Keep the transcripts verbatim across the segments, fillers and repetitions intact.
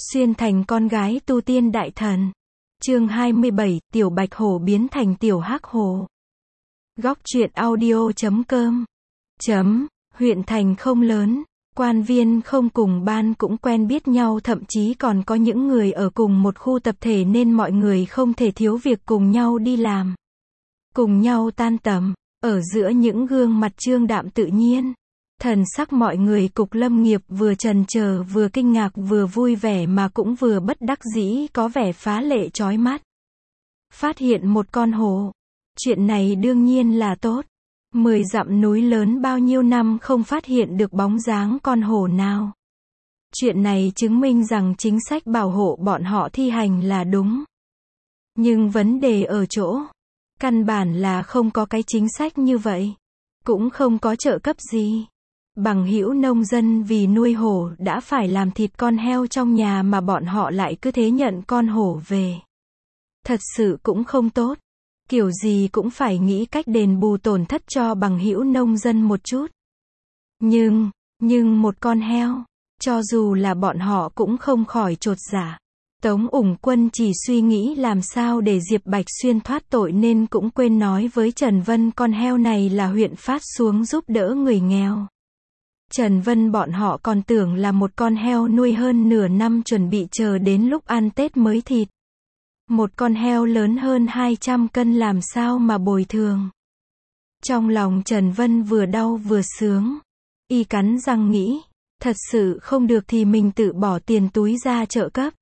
Xuyên thành con gái tu tiên đại thần. Chương hai mươi bảy, Tiểu Bạch Hổ biến thành Tiểu Hắc Hổ. Góc truyện audio chấm com. Chấm, huyện thành không lớn, quan viên không cùng ban cũng quen biết nhau, thậm chí còn có những người ở cùng một khu tập thể nên mọi người không thể thiếu việc cùng nhau đi làm. Cùng nhau tan tầm, ở giữa những gương mặt trương đạm tự nhiên. Thần sắc mọi người cục lâm nghiệp vừa trần chờ vừa kinh ngạc vừa vui vẻ mà cũng vừa bất đắc dĩ, có vẻ phá lệ chói mắt. Phát hiện một con hổ. Chuyện này đương nhiên là tốt. Mười dặm núi lớn bao nhiêu năm không phát hiện được bóng dáng con hổ nào. Chuyện này chứng minh rằng chính sách bảo hộ bọn họ thi hành là đúng. Nhưng vấn đề ở chỗ, căn bản là không có cái chính sách như vậy. Cũng không có trợ cấp gì. Bằng hữu nông dân vì nuôi hổ đã phải làm thịt con heo trong nhà mà bọn họ lại cứ thế nhận con hổ về. Thật sự cũng không tốt. Kiểu gì cũng phải nghĩ cách đền bù tổn thất cho bằng hữu nông dân một chút. Nhưng, nhưng một con heo, cho dù là bọn họ cũng không khỏi chột dạ. Tống Ủng Quân chỉ suy nghĩ làm sao để Diệp Bạch Xuyên thoát tội nên cũng quên nói với Trần Vân con heo này là huyện phát xuống giúp đỡ người nghèo. Trần Vân bọn họ còn tưởng là một con heo nuôi hơn nửa năm chuẩn bị chờ đến lúc ăn Tết mới thịt. Một con heo lớn hơn hai trăm cân làm sao mà bồi thường. Trong lòng Trần Vân vừa đau vừa sướng. Y cắn răng nghĩ, thật sự không được thì mình tự bỏ tiền túi ra trợ cấp.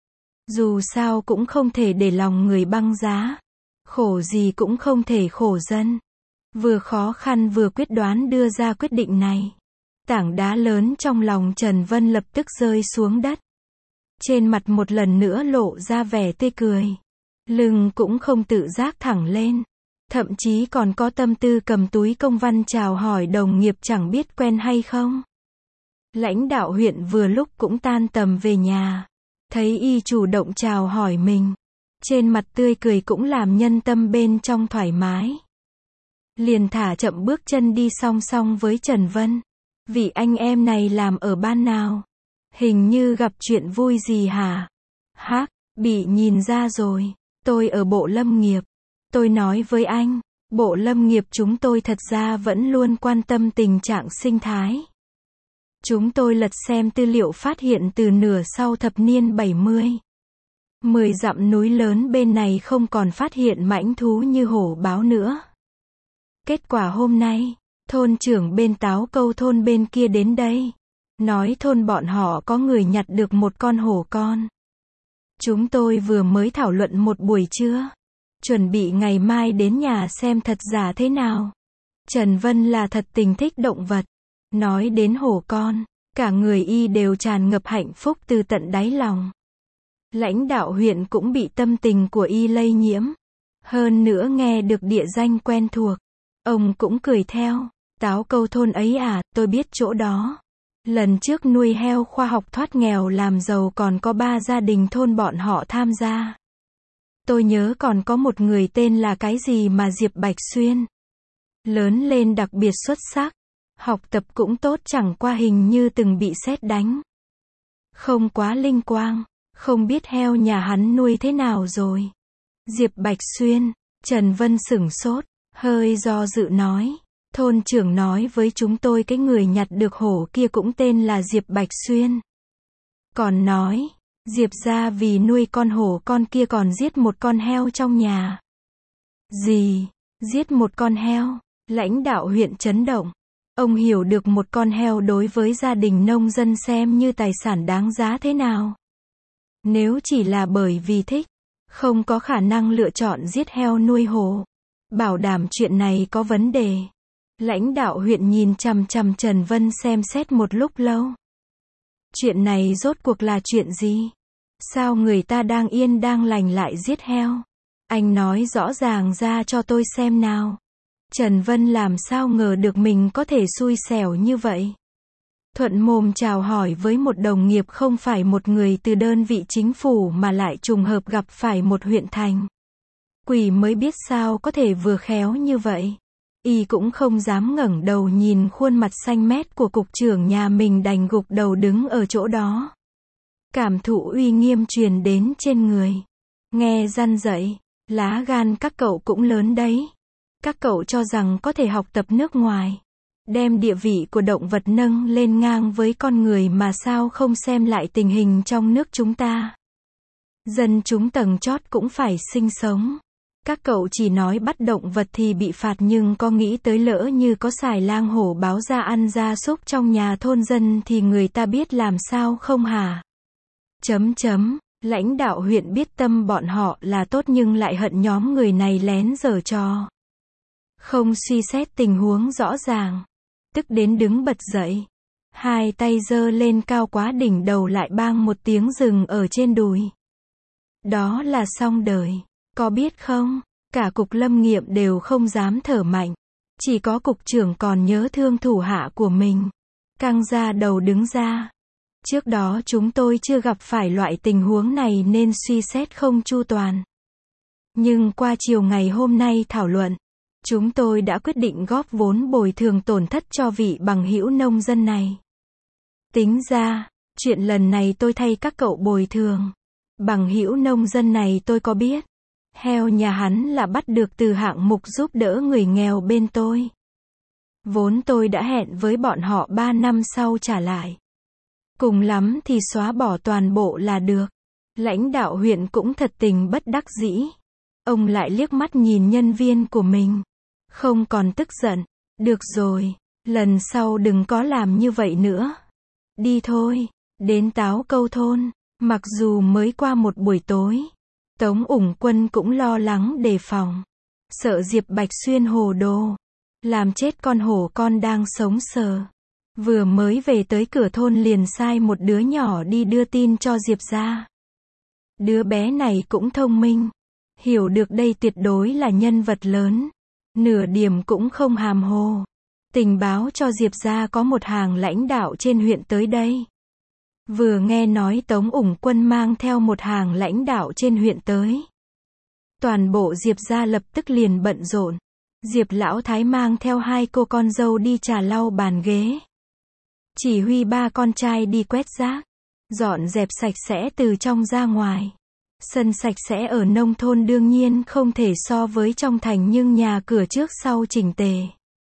Dù sao cũng không thể để lòng người băng giá. Khổ gì cũng không thể khổ dân. Vừa khó khăn vừa quyết đoán đưa ra quyết định này. Tảng đá lớn trong lòng Trần Vân lập tức rơi xuống đất. Trên mặt một lần nữa lộ ra vẻ tươi cười. Lưng cũng không tự giác thẳng lên. Thậm chí còn có tâm tư cầm túi công văn chào hỏi đồng nghiệp chẳng biết quen hay không. Lãnh đạo huyện vừa lúc cũng tan tầm về nhà. Thấy y chủ động chào hỏi mình. Trên mặt tươi cười cũng làm nhân tâm bên trong thoải mái. Liền thả chậm bước chân đi song song với Trần Vân. Vị anh em này làm ở ban nào? Hình như gặp chuyện vui gì hả? Hắc, bị nhìn ra rồi. Tôi ở Bộ Lâm nghiệp. Tôi nói với anh, Bộ Lâm nghiệp chúng tôi thật ra vẫn luôn quan tâm tình trạng sinh thái. Chúng tôi lật xem tư liệu phát hiện từ nửa sau thập niên bảy mươi. Mười dặm núi lớn bên này không còn phát hiện mãnh thú như hổ báo nữa. Kết quả hôm nay, thôn trưởng bên Táo Câu thôn bên kia đến đây. Nói thôn bọn họ có người nhặt được một con hổ con. Chúng tôi vừa mới thảo luận một buổi trưa. Chuẩn bị ngày mai đến nhà xem thật giả thế nào. Trần Vân là thật tình thích động vật. Nói đến hổ con, cả người y đều tràn ngập hạnh phúc từ tận đáy lòng. Lãnh đạo huyện cũng bị tâm tình của y lây nhiễm. Hơn nữa nghe được địa danh quen thuộc. Ông cũng cười theo. Táo Câu thôn ấy à, tôi biết chỗ đó. Lần trước nuôi heo khoa học thoát nghèo làm giàu còn có ba gia đình thôn bọn họ tham gia. Tôi nhớ còn có một người tên là cái gì mà Diệp Bạch Xuyên. Lớn lên đặc biệt xuất sắc. Học tập cũng tốt chẳng qua hình như từng bị sét đánh. Không quá linh quang. Không biết heo nhà hắn nuôi thế nào rồi. Diệp Bạch Xuyên. Trần Vân sửng sốt. Hơi do dự nói. Thôn trưởng nói với chúng tôi cái người nhặt được hổ kia cũng tên là Diệp Bạch Xuyên. Còn nói, Diệp gia vì nuôi con hổ con kia còn giết một con heo trong nhà. Gì? Giết một con heo? Lãnh đạo huyện chấn động. Ông hiểu được một con heo đối với gia đình nông dân xem như tài sản đáng giá thế nào. Nếu chỉ là bởi vì thích, không có khả năng lựa chọn giết heo nuôi hổ. Bảo đảm chuyện này có vấn đề. Lãnh đạo huyện nhìn chằm chằm Trần Vân xem xét một lúc lâu. Chuyện này rốt cuộc là chuyện gì? Sao người ta đang yên đang lành lại giết heo? Anh nói rõ ràng ra cho tôi xem nào. Trần Vân làm sao ngờ được mình có thể xui xẻo như vậy. Thuận mồm chào hỏi với một đồng nghiệp không phải một người từ đơn vị chính phủ mà lại trùng hợp gặp phải một huyện thành. Quỷ mới biết sao có thể vừa khéo như vậy. Y cũng không dám ngẩng đầu nhìn khuôn mặt xanh mét của cục trưởng nhà mình, đành gục đầu đứng ở chỗ đó. cảm thụ uy nghiêm truyền đến trên người. Nghe răn dạy, lá gan các cậu cũng lớn đấy. Các cậu cho rằng có thể học tập nước ngoài, đem địa vị của động vật nâng lên ngang với con người mà sao không xem lại tình hình trong nước chúng ta. Dân chúng tầng chót cũng phải sinh sống. Các cậu chỉ nói bắt động vật thì bị phạt nhưng có nghĩ tới lỡ như có xài lang hổ báo ra ăn gia súc trong nhà thôn dân thì người ta biết làm sao không hả? Chấm chấm, lãnh đạo huyện biết tâm bọn họ là tốt nhưng lại hận nhóm người này lén giở trò. Không suy xét tình huống rõ ràng. Tức đến đứng bật dậy. Hai tay giơ lên cao quá đỉnh đầu lại bang một tiếng dừng ở trên đùi. Đó là xong đời. Có biết không, cả cục lâm nghiệm đều không dám thở mạnh. Chỉ có cục trưởng còn nhớ thương thủ hạ của mình. Căng ra đầu đứng ra. Trước đó chúng tôi chưa gặp phải loại tình huống này nên suy xét không chu toàn. Nhưng qua chiều ngày hôm nay thảo luận, chúng tôi đã quyết định góp vốn bồi thường tổn thất cho vị bằng hữu nông dân này. Tính ra, chuyện lần này tôi thay các cậu bồi thường. Bằng hữu nông dân này tôi có biết. Heo nhà hắn là bắt được từ hạng mục giúp đỡ người nghèo bên tôi. Vốn tôi đã hẹn với bọn họ ba năm sau trả lại. Cùng lắm thì xóa bỏ toàn bộ là được. Lãnh đạo huyện cũng thật tình bất đắc dĩ. Ông lại liếc mắt nhìn nhân viên của mình. Không còn tức giận. Được rồi, lần sau đừng có làm như vậy nữa. Đi thôi, đến Táo Câu thôn. Mặc dù mới qua một buổi tối, Tống Ủng Quân cũng lo lắng đề phòng. Sợ Diệp Bạch Xuyên hồ đồ. Làm chết con hổ con đang sống sờ. Vừa mới về tới cửa thôn liền sai một đứa nhỏ đi đưa tin cho Diệp ra. Đứa bé này cũng thông minh. Hiểu được đây tuyệt đối là nhân vật lớn. Nửa điểm cũng không hàm hồ. Tình báo cho Diệp ra có một hàng lãnh đạo trên huyện tới đây. Vừa nghe nói Tống Ủng Quân mang theo một hàng lãnh đạo trên huyện tới. Toàn bộ Diệp gia lập tức liền bận rộn. Diệp lão thái mang theo hai cô con dâu đi trà lau bàn ghế. Chỉ huy ba con trai đi quét rác. Dọn dẹp sạch sẽ từ trong ra ngoài. Sân sạch sẽ ở nông thôn đương nhiên không thể so với trong thành nhưng nhà cửa trước sau chỉnh tề.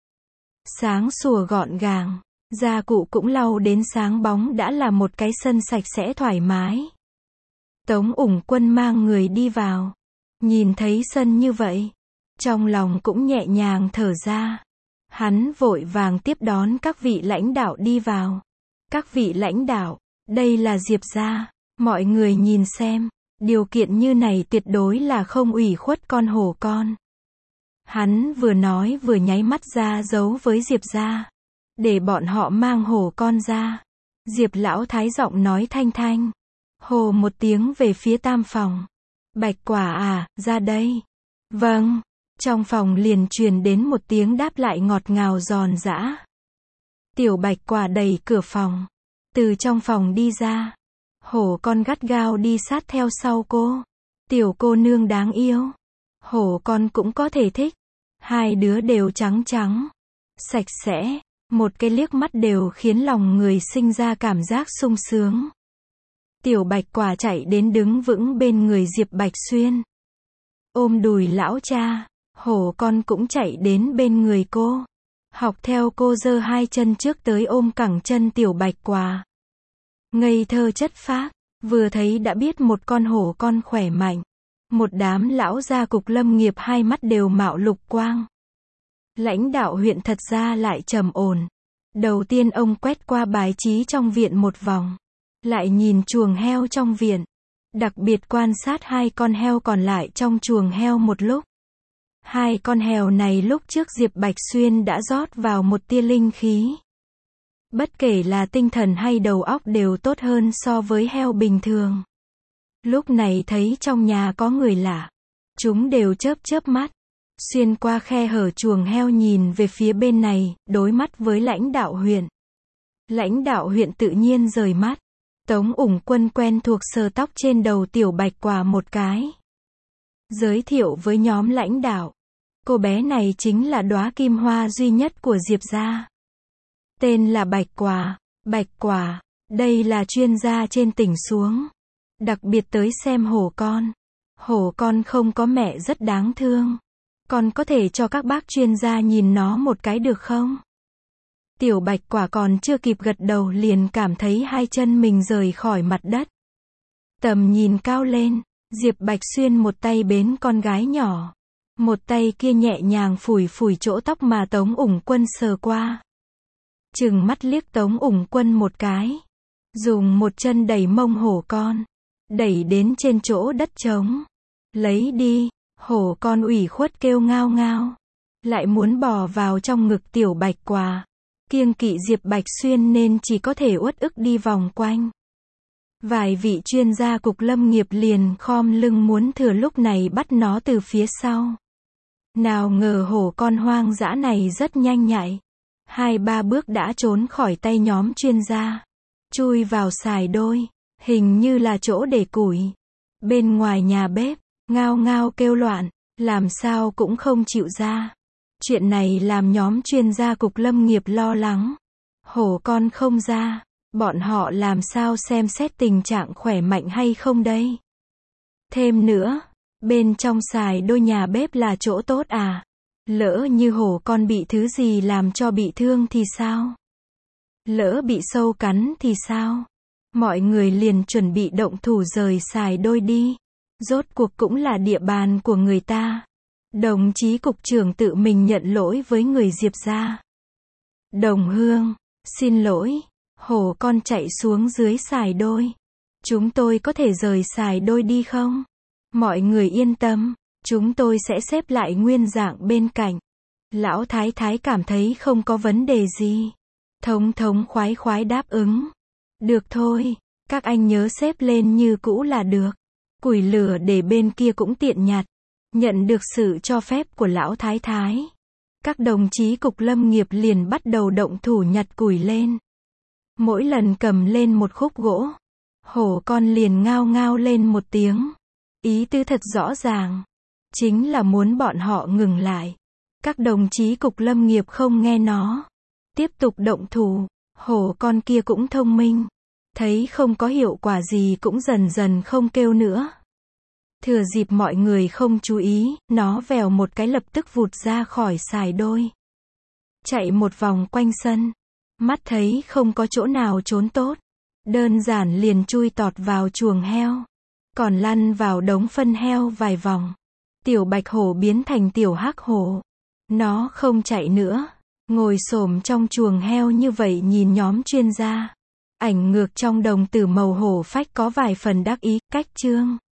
Sáng sủa gọn gàng. Gia cụ cũng lau đến sáng bóng đã là một cái sân sạch sẽ thoải mái. Tống Ủng Quân mang người đi vào. Nhìn thấy sân như vậy. Trong lòng cũng nhẹ nhàng thở ra. Hắn vội vàng tiếp đón các vị lãnh đạo đi vào. Các vị lãnh đạo, đây là Diệp gia. Mọi người nhìn xem. Điều kiện như này tuyệt đối là không ủy khuất con hổ con. Hắn vừa nói vừa nháy mắt ra dấu với Diệp gia. Để bọn họ mang hổ con ra. Diệp lão thái giọng nói thanh thanh. Hồ một tiếng về phía tam phòng. Bạch Quả à, ra đây. Vâng. Trong phòng liền truyền đến một tiếng đáp lại ngọt ngào giòn giã. Tiểu Bạch Quả đẩy cửa phòng. Từ trong phòng đi ra. Hổ con gắt gao đi sát theo sau cô. Tiểu cô nương đáng yêu. Hổ con cũng có thể thích. Hai đứa đều trắng trắng. Sạch sẽ. Một cái liếc mắt đều khiến lòng người sinh ra cảm giác sung sướng. Tiểu Bạch Quả chạy đến đứng vững bên người Diệp Bạch Xuyên. Ôm đùi lão cha. Hổ con cũng chạy đến bên người cô. Học theo cô giơ hai chân trước tới ôm cẳng chân Tiểu Bạch Quả. Ngây thơ chất phác. Vừa thấy đã biết một con hổ con khỏe mạnh. Một đám lão gia cục lâm nghiệp hai mắt đều mạo lục quang. Lãnh đạo huyện thật ra lại trầm ổn. Đầu tiên ông quét qua bài trí trong viện một vòng. Lại nhìn chuồng heo trong viện. Đặc biệt quan sát hai con heo còn lại trong chuồng heo một lúc. Hai con heo này lúc trước Diệp Bạch Xuyên đã rót vào một tia linh khí. Bất kể là tinh thần hay đầu óc đều tốt hơn so với heo bình thường. Lúc này thấy trong nhà có người lạ. Chúng đều chớp chớp mắt. Xuyên qua khe hở chuồng heo nhìn về phía bên này, đối mắt với lãnh đạo huyện. Lãnh đạo huyện tự nhiên rời mắt. Tống Ủng Quân quen thuộc sờ tóc trên đầu Tiểu Bạch Quả một cái. Giới thiệu với nhóm lãnh đạo. Cô bé này chính là đóa kim hoa duy nhất của Diệp gia. Tên là Bạch Quả. Bạch Quả, Đây là chuyên gia trên tỉnh xuống. Đặc biệt tới xem hổ con. Hổ con không có mẹ rất đáng thương. Con có thể cho các bác chuyên gia nhìn nó một cái được không? Tiểu Bạch Quả còn chưa kịp gật đầu liền cảm thấy hai chân mình rời khỏi mặt đất. Tầm nhìn cao lên, Diệp Bạch Xuyên một tay bế con gái nhỏ. Một tay kia nhẹ nhàng phủi phủi chỗ tóc mà Tống Ủng Quân sờ qua. Trừng mắt liếc Tống Ủng Quân một cái. Dùng một chân đẩy mông hổ con. Đẩy đến trên chỗ đất trống. Lấy đi, hổ con ủy khuất kêu ngao ngao. Lại muốn bò vào trong ngực Tiểu Bạch Quả. Kiêng kỵ Diệp Bạch Xuyên nên chỉ có thể uất ức đi vòng quanh. Vài vị chuyên gia cục lâm nghiệp liền khom lưng muốn thừa lúc này bắt nó từ phía sau. Nào ngờ hổ con hoang dã này rất nhanh nhạy. Hai ba bước đã trốn khỏi tay nhóm chuyên gia. Chui vào xài đôi, hình như là chỗ để củi. Bên ngoài nhà bếp, ngao ngao kêu loạn, làm sao cũng không chịu ra. Chuyện này làm nhóm chuyên gia cục lâm nghiệp lo lắng. Hổ con không ra, bọn họ làm sao xem xét tình trạng khỏe mạnh hay không đây? Thêm nữa, bên trong xài đôi nhà bếp là chỗ tốt à? Lỡ như hổ con bị thứ gì làm cho bị thương thì sao? Lỡ bị sâu cắn thì sao? Mọi người liền chuẩn bị động thủ rời xài đôi đi. Rốt cuộc cũng là địa bàn của người ta. Đồng chí cục trưởng tự mình nhận lỗi với người Diệp gia. Đồng Hương, xin lỗi, hổ con chạy xuống dưới xài đôi. Chúng tôi có thể rời xài đôi đi không? Mọi người yên tâm, chúng tôi sẽ xếp lại nguyên dạng bên cạnh. Lão Thái Thái cảm thấy không có vấn đề gì. Thống thống khoái khoái đáp ứng. Được thôi, các anh nhớ xếp lên như cũ là được. Củi lửa để bên kia cũng tiện nhặt. Nhận được sự cho phép của Lão Thái Thái. Các đồng chí cục lâm nghiệp liền bắt đầu động thủ nhặt củi lên. Mỗi lần cầm lên một khúc gỗ, hổ con liền ngao ngao lên một tiếng. Ý tứ thật rõ ràng. Chính là muốn bọn họ ngừng lại. Các đồng chí cục lâm nghiệp không nghe nó. Tiếp tục động thủ. Hổ con kia cũng thông minh. Thấy không có hiệu quả gì cũng dần dần không kêu nữa. Thừa dịp mọi người không chú ý, nó vèo một cái lập tức vụt ra khỏi xài đôi. Chạy một vòng quanh sân. Mắt thấy không có chỗ nào trốn tốt. Đơn giản liền chui tọt vào chuồng heo. Còn lăn vào đống phân heo vài vòng. Tiểu Bạch Hổ biến thành tiểu Hắc Hổ. Nó không chạy nữa. Ngồi xổm trong chuồng heo như vậy nhìn nhóm chuyên gia. Ảnh ngược trong đồng tử màu hổ phách có vài phần đắc ý, cách chương.